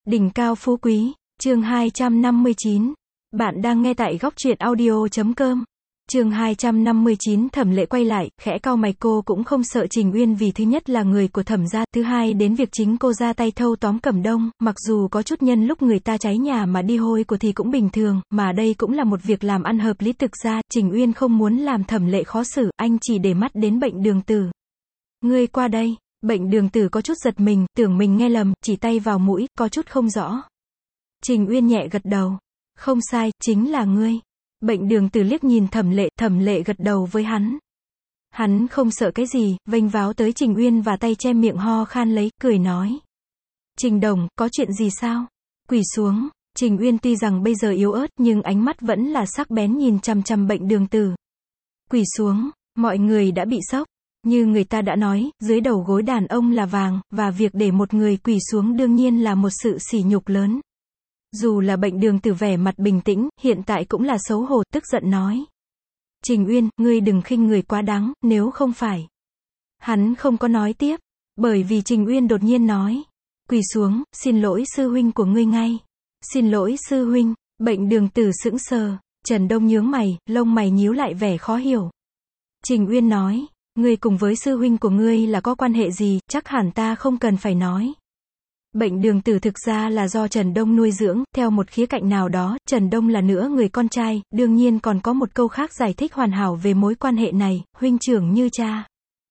Đỉnh cao phú quý, chương 259. Bạn đang nghe tại góc truyện audio.com. Chương 259. Thẩm Lệ quay lại, khẽ cau mày. Cô cũng không sợ Trình Uyên, vì thứ nhất là người của Thẩm gia, thứ hai đến việc chính cô ra tay thâu tóm Cẩm Đông, mặc dù có chút nhân lúc người ta cháy nhà mà đi hôi của thì cũng bình thường, mà đây cũng là một việc làm ăn hợp lý. Thực ra, Trình Uyên không muốn làm Thẩm Lệ khó xử, anh chỉ để mắt đến Bệnh Đường Tử. Ngươi qua đây. Bệnh Đường Tử có chút giật mình, tưởng mình nghe lầm, chỉ tay vào mũi, có chút không rõ. Trình Uyên nhẹ gật đầu. Không sai, chính là ngươi. Bệnh Đường Tử liếc nhìn Thẩm Lệ gật đầu với hắn. Hắn không sợ cái gì, vênh váo tới Trình Uyên và tay che miệng ho khan lấy, cười nói. Trình đồng, có chuyện gì sao? Quỳ xuống. Trình Uyên tuy rằng bây giờ yếu ớt nhưng ánh mắt vẫn là sắc bén nhìn chằm chằm Bệnh Đường Tử. Quỳ xuống, mọi người đã bị sốc. Như người ta đã nói, dưới đầu gối đàn ông là vàng, và việc để một người quỳ xuống đương nhiên là một sự sỉ nhục lớn. Dù là Bệnh Đường Tử vẻ mặt bình tĩnh, hiện tại cũng là xấu hổ, tức giận nói. Trình Uyên, ngươi đừng khinh người quá đáng, nếu không phải. Hắn không có nói tiếp, bởi vì Trình Uyên đột nhiên nói. Quỳ xuống, xin lỗi sư huynh của ngươi ngay. Xin lỗi sư huynh. Bệnh Đường Tử sững sờ, Trần Đông nhướng mày, lông mày nhíu lại vẻ khó hiểu. Trình Uyên nói. Ngươi cùng với sư huynh của ngươi là có quan hệ gì, chắc hẳn ta không cần phải nói. Bệnh Đường Tử thực ra là do Trần Đông nuôi dưỡng, theo một khía cạnh nào đó, Trần Đông là nữa người con trai, đương nhiên còn có một câu khác giải thích hoàn hảo về mối quan hệ này, huynh trưởng như cha.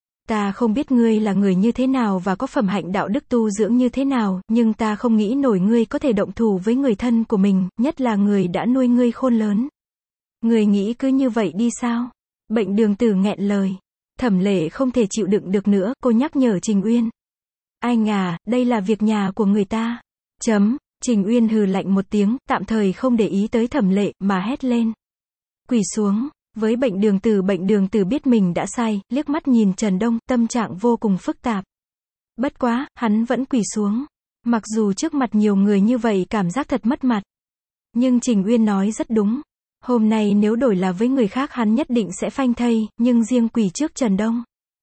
Ta không biết ngươi là người như thế nào và có phẩm hạnh đạo đức tu dưỡng như thế nào, nhưng ta không nghĩ nổi ngươi có thể động thủ với người thân của mình, nhất là người đã nuôi ngươi khôn lớn. Ngươi nghĩ cứ như vậy đi sao? Bệnh Đường Tử nghẹn lời. Thẩm Lệ không thể chịu đựng được nữa, cô nhắc nhở Trình Uyên. Anh à, đây là việc nhà của người ta. Trình Uyên hừ lạnh một tiếng, tạm thời không để ý tới Thẩm Lệ, mà hét lên. Quỳ xuống. Với Bệnh Đường Tử biết mình đã sai, liếc mắt nhìn Trần Đông, tâm trạng vô cùng phức tạp. Bất quá, hắn vẫn quỳ xuống. Mặc dù trước mặt nhiều người như vậy cảm giác thật mất mặt. Nhưng Trình Uyên nói rất đúng. Hôm nay nếu đổi là với người khác hắn nhất định sẽ phanh thây, nhưng riêng quỳ trước Trần Đông.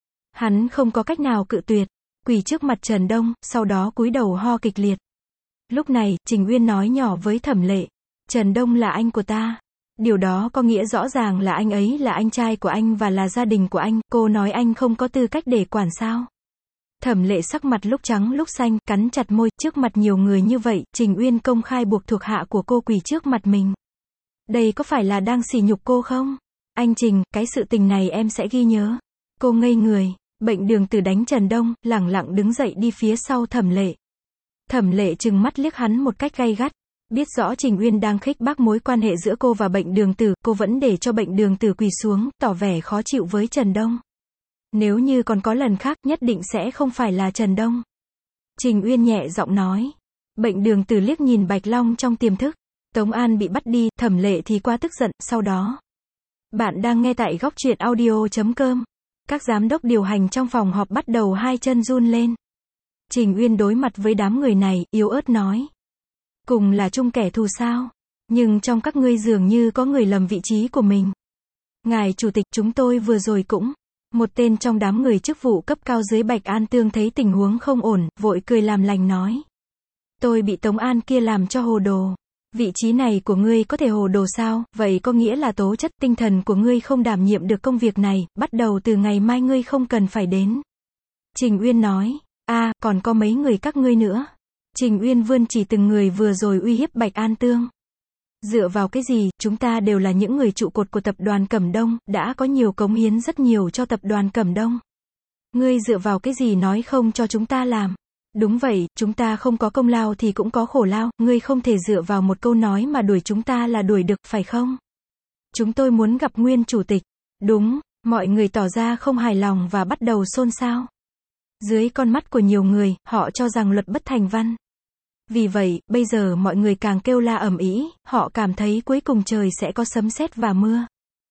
Hắn không có cách nào cự tuyệt. Quỳ trước mặt Trần Đông, sau đó cúi đầu ho kịch liệt. Lúc này, Trình Uyên nói nhỏ với Thẩm Lệ. Trần Đông là anh của ta. Điều đó có nghĩa rõ ràng là anh ấy là anh trai của anh và là gia đình của anh, cô nói anh không có tư cách để quản sao. Thẩm Lệ sắc mặt lúc trắng lúc xanh, cắn chặt môi, trước mặt nhiều người như vậy, Trình Uyên công khai buộc thuộc hạ của cô quỳ trước mặt mình. Đây có phải là đang sỉ nhục cô không? Anh Trình, cái sự tình này em sẽ ghi nhớ. Cô ngây người. Bệnh Đường Tử đánh Trần Đông, lẳng lặng đứng dậy đi phía sau Thẩm Lệ. Thẩm Lệ trừng mắt liếc hắn một cách gay gắt. Biết rõ Trình Uyên đang khích bác mối quan hệ giữa cô và Bệnh Đường Tử, cô vẫn để cho Bệnh Đường Tử quỳ xuống, tỏ vẻ khó chịu với Trần Đông. Nếu như còn có lần khác, nhất định sẽ không phải là Trần Đông. Trình Uyên nhẹ giọng nói. Bệnh Đường Tử liếc nhìn Bạch Long trong tiềm thức. Tống An bị bắt đi, Thẩm Lệ thì quá tức giận, sau đó. Bạn đang nghe tại góc truyện audio.com. Các giám đốc điều hành trong phòng họp bắt đầu hai chân run lên. Trình Uyên đối mặt với đám người này, yếu ớt nói. Cùng là chung kẻ thù sao? Nhưng trong các ngươi dường như có người lầm vị trí của mình. Ngài Chủ tịch, chúng tôi vừa rồi cũng. Một tên trong đám người chức vụ cấp cao dưới Bạch An Tương thấy tình huống không ổn, vội cười làm lành nói. Tôi bị Tống An kia làm cho hồ đồ. Vị trí này của ngươi có thể hồ đồ sao, vậy có nghĩa là tố chất tinh thần của ngươi không đảm nhiệm được công việc này, bắt đầu từ ngày mai ngươi không cần phải đến. Trình Uyên nói, còn có mấy người các ngươi nữa. Trình Uyên vươn chỉ từng người vừa rồi uy hiếp Bạch An Tương. Dựa vào cái gì, chúng ta đều là những người trụ cột của tập đoàn Cẩm Đông, đã có nhiều cống hiến rất nhiều cho tập đoàn Cẩm Đông. Ngươi dựa vào cái gì nói không cho chúng ta làm? Đúng vậy, chúng ta không có công lao thì cũng có khổ lao, ngươi không thể dựa vào một câu nói mà đuổi chúng ta là đuổi được, phải không? Chúng tôi muốn gặp Nguyên Chủ tịch. Đúng, mọi người tỏ ra không hài lòng và bắt đầu xôn xao. Dưới con mắt của nhiều người, họ cho rằng luật bất thành văn. Vì vậy, bây giờ mọi người càng kêu la ầm ĩ, họ cảm thấy cuối cùng trời sẽ có sấm sét và mưa.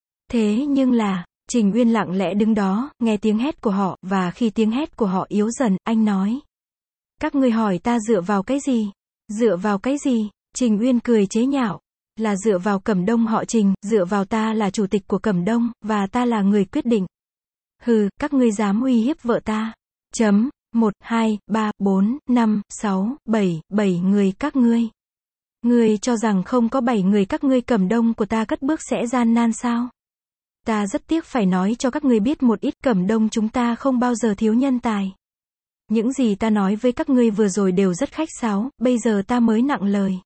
Thế nhưng là, Trình Uyên lặng lẽ đứng đó, nghe tiếng hét của họ, và khi tiếng hét của họ yếu dần, anh nói. Các ngươi hỏi ta dựa vào cái gì? Dựa vào cái gì? Trình Uyên cười chế nhạo. Là dựa vào Cẩm Đông họ Trình, dựa vào ta là chủ tịch của Cẩm Đông, và ta là người quyết định. Hừ, các ngươi dám uy hiếp vợ ta. 1, 2, 3, 4, 5, 6, 7, 7 người các ngươi. Ngươi cho rằng không có 7 người các ngươi Cẩm Đông của ta cất bước sẽ gian nan sao? Ta rất tiếc phải nói cho các ngươi biết một ít, Cẩm Đông chúng ta không bao giờ thiếu nhân tài. Những gì ta nói với các ngươi vừa rồi đều rất khách sáo, bây giờ ta mới nặng lời.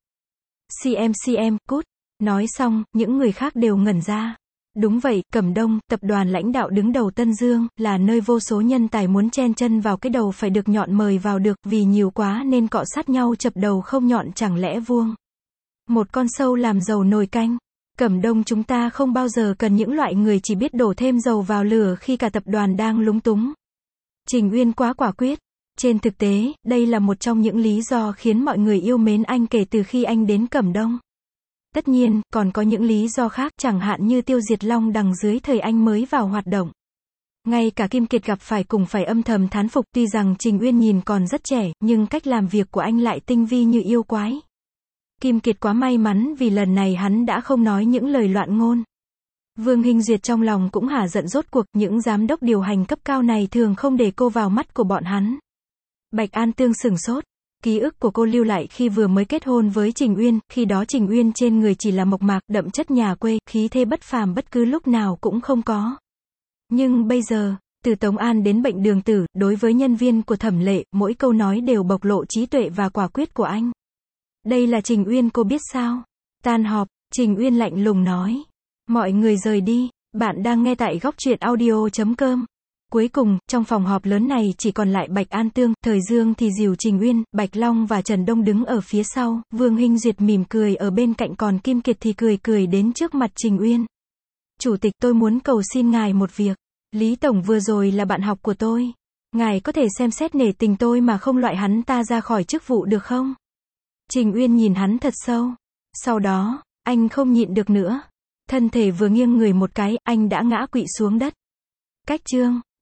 CM, cút. Nói xong, những người khác đều ngẩn ra. Đúng vậy, Cẩm Đông, tập đoàn lãnh đạo đứng đầu Tân Dương, là nơi vô số nhân tài muốn chen chân vào cái đầu phải được nhọn mời vào được, vì nhiều quá nên cọ sát nhau chập đầu không nhọn chẳng lẽ vuông. Một con sâu làm dầu nồi canh. Cẩm Đông chúng ta không bao giờ cần những loại người chỉ biết đổ thêm dầu vào lửa khi cả tập đoàn đang lúng túng. Trình Uyên quá quả quyết. Trên thực tế, đây là một trong những lý do khiến mọi người yêu mến anh kể từ khi anh đến Cẩm Đông. Tất nhiên, còn có những lý do khác, chẳng hạn như tiêu diệt Long Đằng dưới thời anh mới vào hoạt động. Ngay cả Kim Kiệt gặp phải cùng phải âm thầm thán phục, tuy rằng Trình Uyên nhìn còn rất trẻ, nhưng cách làm việc của anh lại tinh vi như yêu quái. Kim Kiệt quá may mắn vì lần này hắn đã không nói những lời loạn ngôn. Vương Hinh Duyệt trong lòng cũng hả giận, rốt cuộc, những giám đốc điều hành cấp cao này thường không để cô vào mắt của bọn hắn. Bạch An Tương sửng sốt. Ký ức của cô lưu lại khi vừa mới kết hôn với Trình Uyên, khi đó Trình Uyên trên người chỉ là mộc mạc, đậm chất nhà quê, khí thế bất phàm bất cứ lúc nào cũng không có. Nhưng bây giờ, từ Tống An đến Bệnh Đường Tử, đối với nhân viên của Thẩm Lệ, mỗi câu nói đều bộc lộ trí tuệ và quả quyết của anh. Đây là Trình Uyên cô biết sao? Tan họp, Trình Uyên lạnh lùng nói. Mọi người rời đi, bạn đang nghe tại góc truyện audio.com. Cuối cùng, trong phòng họp lớn này chỉ còn lại Bạch An Tương, Thời Dương thì dìu Trình Uyên, Bạch Long và Trần Đông đứng ở phía sau, Vương Hinh Duyệt mỉm cười ở bên cạnh, còn Kim Kiệt thì cười đến trước mặt Trình Uyên. Chủ tịch, tôi muốn cầu xin ngài một việc. Lý Tổng vừa rồi là bạn học của tôi. Ngài có thể xem xét nể tình tôi mà không loại hắn ta ra khỏi chức vụ được không? Trình Uyên nhìn hắn thật sâu. Sau đó, anh không nhịn được nữa. Thân thể vừa nghiêng người một cái, anh đã ngã quỵ xuống đất. Cách chương